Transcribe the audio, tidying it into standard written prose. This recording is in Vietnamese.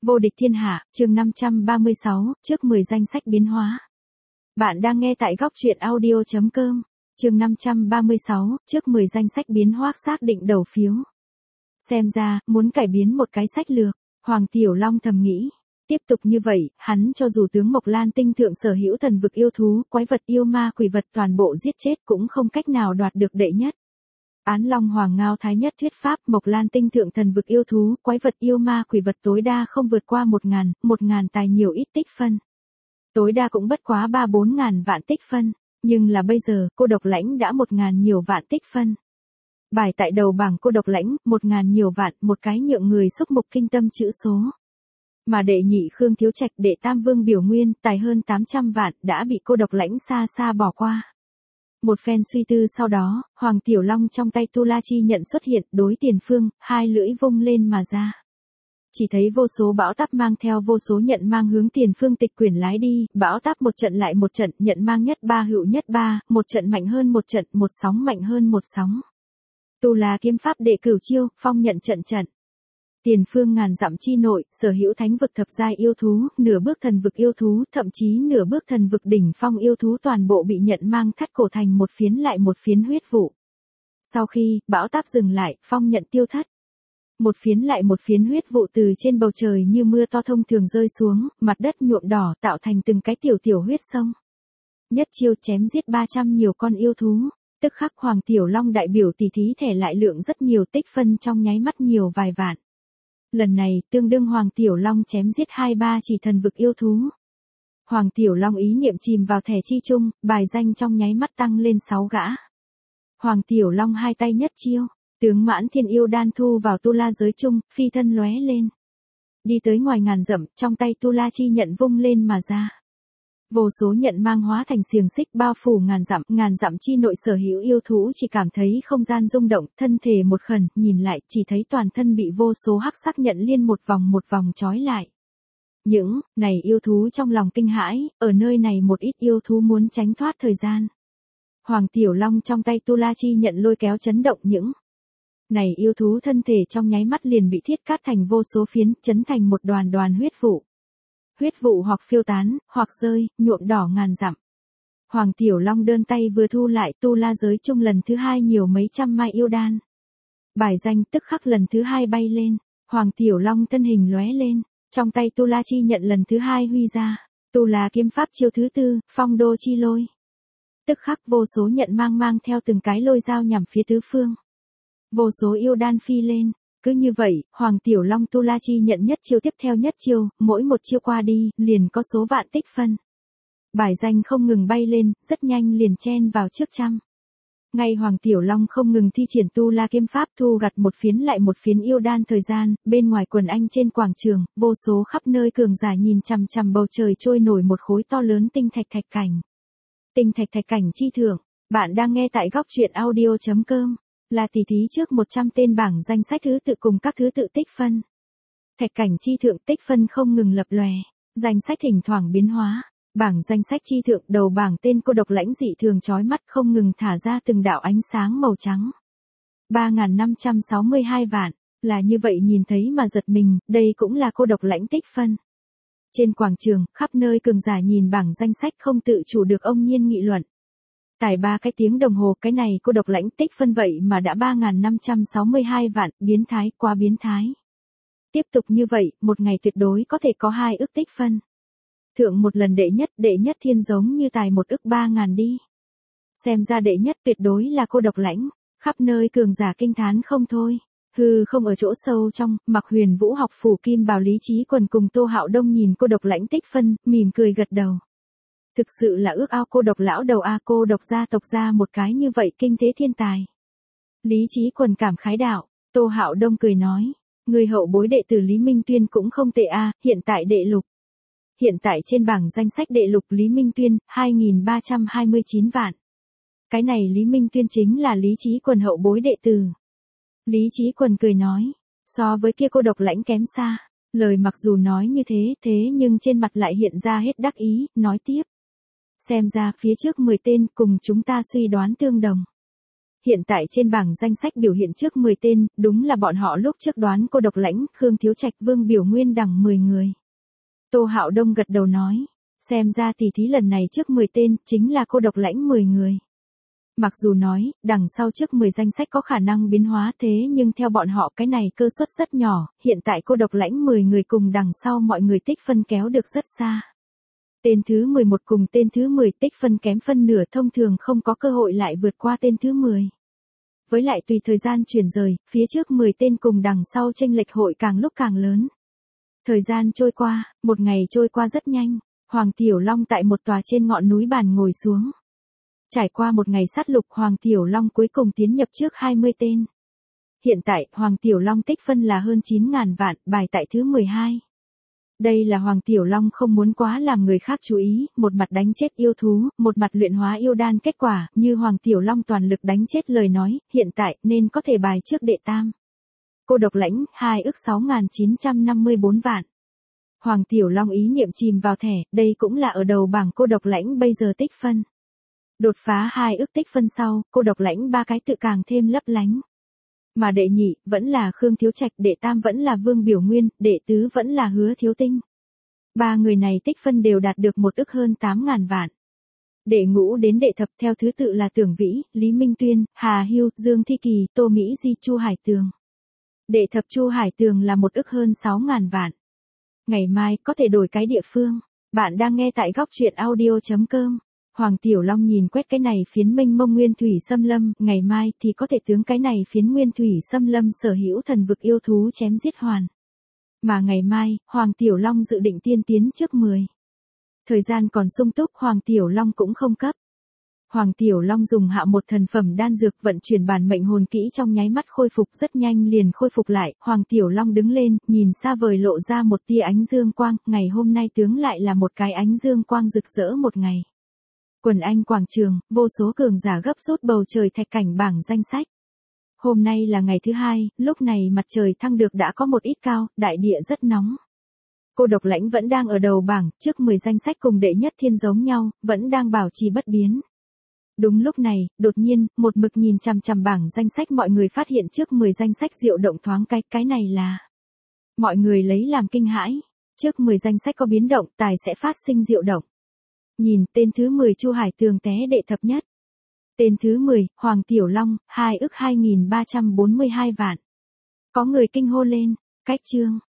Vô địch thiên hạ, chương 536, trước 10 danh sách biến hóa. Bạn đang nghe tại góc truyện audio.com, chương 536, trước 10 danh sách biến hóa xác định đầu phiếu. Xem ra, muốn cải biến một cái sách lược, Hoàng Tiểu Long thầm nghĩ. Tiếp tục như vậy, hắn cho dù tướng Mộc Lan Tinh thượng sở hữu thần vực yêu thú, quái vật yêu ma quỷ vật toàn bộ giết chết cũng không cách nào đoạt được đệ nhất. Án Long Hoàng Ngao Thái Nhất thuyết pháp Mộc Lan Tinh thượng thần vực yêu thú, quái vật yêu ma quỷ vật tối đa không vượt qua 1.000 tài nhiều ít tích phân. Tối đa cũng bất quá 3-4 ngàn vạn tích phân, nhưng là bây giờ, cô độc lãnh đã 1.000 nhiều vạn tích phân. Bài tại đầu bảng cô độc lãnh, 1.000 nhiều vạn, một cái nhượng người xúc mục kinh tâm chữ số. Mà đệ nhị Khương Thiếu Trạch, đệ tam Vương Biểu Nguyên, tài hơn 800 vạn, đã bị cô độc lãnh xa xa bỏ qua. Một phen suy tư sau đó, Hoàng Tiểu Long trong tay Tu La Chi nhận xuất hiện, đối tiền phương, hai lưỡi vung lên mà ra. Chỉ thấy vô số bão táp mang theo vô số nhận mang hướng tiền phương tịch quyển lái đi, bão táp một trận lại một trận, nhận mang nhất ba hữu nhất ba, một trận mạnh hơn một trận, một sóng mạnh hơn một sóng. Tu La kiếm pháp đệ cửu chiêu, phong nhận trận trận. Tiền phương ngàn dặm chi nội, sở hữu thánh vực thập giai yêu thú, nửa bước thần vực yêu thú, thậm chí nửa bước thần vực đỉnh phong yêu thú toàn bộ bị nhận mang thắt cổ thành một phiến lại một phiến huyết vụ. Sau khi, bão táp dừng lại, phong nhận tiêu thất. Một phiến lại một phiến huyết vụ từ trên bầu trời như mưa to thông thường rơi xuống, mặt đất nhuộm đỏ tạo thành từng cái tiểu tiểu huyết sông. Nhất chiêu chém giết 300 nhiều con yêu thú, tức khắc Hoàng Tiểu Long đại biểu tỷ thí thẻ lại lượng rất nhiều tích phân trong nháy mắt nhiều vài vạn. Lần này, tương đương Hoàng Tiểu Long chém giết 2-3 chỉ thần vực yêu thú. Hoàng Tiểu Long ý niệm chìm vào thẻ chi chung, bài danh trong nháy mắt tăng lên 6 gã. Hoàng Tiểu Long hai tay nhất chiêu, tướng mãn thiên yêu đan thu vào tu la giới chung, phi thân lóe lên. Đi tới ngoài ngàn dặm, trong tay tu la chi nhận vung lên mà ra. Vô số nhận mang hóa thành xiềng xích bao phủ ngàn dặm chi nội sở hữu yêu thú chỉ cảm thấy không gian rung động, thân thể một khẩn, nhìn lại chỉ thấy toàn thân bị vô số hắc sắc nhận liên một vòng trói lại. Những này yêu thú trong lòng kinh hãi, ở nơi này một ít yêu thú muốn tránh thoát thời gian. Hoàng Tiểu Long trong tay tu la chi nhận lôi kéo chấn động những này yêu thú thân thể trong nháy mắt liền bị thiết cắt thành vô số phiến, chấn thành một đoàn huyết vụ. Huyết vụ hoặc phiêu tán, hoặc rơi, nhuộm đỏ ngàn dặm. Hoàng Tiểu Long đơn tay vừa thu lại tu la giới chung lần thứ hai nhiều mấy trăm mai yêu đan. Bài danh tức khắc lần thứ hai bay lên, Hoàng Tiểu Long thân hình lóe lên, trong tay tu la chi nhận lần thứ hai huy ra, tu la kiếm pháp chiêu thứ tư, phong đô chi lôi. Tức khắc vô số nhận mang theo từng cái lôi dao nhằm phía tứ phương. Vô số yêu đan phi lên. Cứ như vậy, Hoàng Tiểu Long tu la chi nhận nhất chiêu tiếp theo nhất chiêu, mỗi một chiêu qua đi, liền có số vạn tích phân. Bài danh không ngừng bay lên, rất nhanh liền chen vào trước trăm. Ngay Hoàng Tiểu Long không ngừng thi triển tu la kiếm pháp thu gặt một phiến lại một phiến yêu đan thời gian, bên ngoài quần anh trên quảng trường, vô số khắp nơi cường giả nhìn chằm chằm bầu trời trôi nổi một khối to lớn tinh thạch cảnh. Tinh thạch cảnh chi thượng, bạn đang nghe tại góc truyện audio.com. Là tỷ thí trước 100 tên bảng danh sách thứ tự cùng các thứ tự tích phân. Thạch cảnh chi thượng tích phân không ngừng lập lòe, danh sách thỉnh thoảng biến hóa, bảng danh sách chi thượng đầu bảng tên cô độc lãnh dị thường chói mắt không ngừng thả ra từng đạo ánh sáng màu trắng. 3.562 vạn, là như vậy nhìn thấy mà giật mình, đây cũng là cô độc lãnh tích phân. Trên quảng trường, khắp nơi cường giả nhìn bảng danh sách không tự chủ được ông nhiên nghị luận. Tài 3 cái tiếng đồng hồ cái này cô độc lãnh tích phân vậy mà đã 3.562 vạn, biến thái quá biến thái. Tiếp tục như vậy, một ngày tuyệt đối có thể có 2 ức tích phân. Thượng một lần đệ nhất thiên giống như tài 1 ức 3.000 đi. Xem ra đệ nhất tuyệt đối là cô độc lãnh, khắp nơi cường giả kinh thán không thôi. Hư không ở chỗ sâu trong, Mặc Huyền Vũ học phủ Kim Bảo Lý Trí Quần cùng Tô Hạo Đông nhìn cô độc lãnh tích phân, mỉm cười gật đầu. Thực sự là ước ao cô độc lão đầu cô độc gia tộc ra một cái như vậy kinh tế thiên tài. Lý Trí Quần cảm khái đạo, Tô Hạo Đông cười nói, người hậu bối đệ tử Lý Minh Tuyên cũng không tệ hiện tại đệ lục. Hiện tại trên bảng danh sách đệ lục Lý Minh Tuyên, 2.329 vạn. Cái này Lý Minh Tuyên chính là Lý Trí Quần hậu bối đệ tử. Lý Trí Quần cười nói, so với kia cô độc lãnh kém xa. Lời mặc dù nói như thế nhưng trên mặt lại hiện ra hết đắc ý, nói tiếp. Xem ra phía trước 10 tên cùng chúng ta suy đoán tương đồng. Hiện tại trên bảng danh sách biểu hiện trước 10 tên, đúng là bọn họ lúc trước đoán Cô Độc Lãnh, Khương Thiếu Trạch, Vương Biểu Nguyên đằng 10 người. Tô Hạo Đông gật đầu nói, xem ra tỷ thí lần này trước 10 tên, chính là Cô Độc Lãnh 10 người. Mặc dù nói, đằng sau trước 10 danh sách có khả năng biến hóa thế nhưng theo bọn họ cái này cơ suất rất nhỏ, hiện tại Cô Độc Lãnh 10 người cùng đằng sau mọi người tích phân kéo được rất xa. Tên thứ 11 cùng tên thứ 10 tích phân kém phân nửa thông thường không có cơ hội lại vượt qua tên thứ 10. Với lại tùy thời gian chuyển rời, phía trước 10 tên cùng đằng sau chênh lệch hội càng lúc càng lớn. Thời gian trôi qua, một ngày trôi qua rất nhanh, Hoàng Tiểu Long tại một tòa trên ngọn núi bàn ngồi xuống. Trải qua một ngày sát lục, Hoàng Tiểu Long cuối cùng tiến nhập trước 20 tên. Hiện tại, Hoàng Tiểu Long tích phân là hơn 9.000 vạn, bài tại thứ 12. Đây là Hoàng Tiểu Long không muốn quá làm người khác chú ý, một mặt đánh chết yêu thú, một mặt luyện hóa yêu đan, kết quả, như Hoàng Tiểu Long toàn lực đánh chết lời nói, hiện tại, nên có thể bài trước đệ tam. Cô Độc Lãnh, 2.954 vạn. Hoàng Tiểu Long ý niệm chìm vào thẻ, đây cũng là ở đầu bảng Cô Độc Lãnh bây giờ tích phân. Đột phá 2 ức tích phân sau, Cô Độc Lãnh 3 cái tự càng thêm lấp lánh. Mà đệ nhị, vẫn là Khương Thiếu Trạch, đệ tam vẫn là Vương Biểu Nguyên, đệ tứ vẫn là Hứa Thiếu Tinh. 3 người này tích phân đều đạt được 1 ức hơn 8.000 vạn. Đệ ngũ đến đệ thập theo thứ tự là Tưởng Vĩ, Lý Minh Tuyên, Hà Hưu, Dương Thi Kỳ, Tô Mỹ Di, Chu Hải Tường. Đệ thập Chu Hải Tường là 1 ức hơn 6.000 vạn. Ngày mai có thể đổi cái địa phương. Bạn đang nghe tại góc truyện audio.com. Hoàng Tiểu Long nhìn quét cái này phiến mênh mông nguyên thủy xâm lâm, ngày mai thì có thể tướng cái này phiến nguyên thủy xâm lâm sở hữu thần vực yêu thú chém giết hoàn. Mà ngày mai, Hoàng Tiểu Long dự định tiên tiến trước 10. Thời gian còn sung túc, Hoàng Tiểu Long cũng không cấp. Hoàng Tiểu Long dùng hạ một thần phẩm đan dược vận chuyển bản mệnh hồn kỹ trong nháy mắt khôi phục, rất nhanh liền khôi phục lại. Hoàng Tiểu Long đứng lên, nhìn xa vời lộ ra một tia ánh dương quang, ngày hôm nay tướng lại là một cái ánh dương quang rực rỡ một ngày. Quần Anh quảng trường, vô số cường giả gấp rút bầu trời thạch cảnh bảng danh sách. Hôm nay là ngày thứ hai, lúc này mặt trời thăng được đã có một ít cao, đại địa rất nóng. Cô Độc Lãnh vẫn đang ở đầu bảng, trước 10 danh sách cùng đệ nhất thiên giống nhau, vẫn đang bảo trì bất biến. Đúng lúc này, đột nhiên, một mực nhìn chằm chằm bảng danh sách mọi người phát hiện trước 10 danh sách diệu động thoáng cái này là. Mọi người lấy làm kinh hãi, trước 10 danh sách có biến động, tài sẽ phát sinh diệu động. Nhìn, tên thứ 10 Chu Hải Tường té đệ thập nhất. Tên thứ 10, Hoàng Tiểu Long, 2 ức 2.342 vạn. Có người kinh hô lên, cách chương.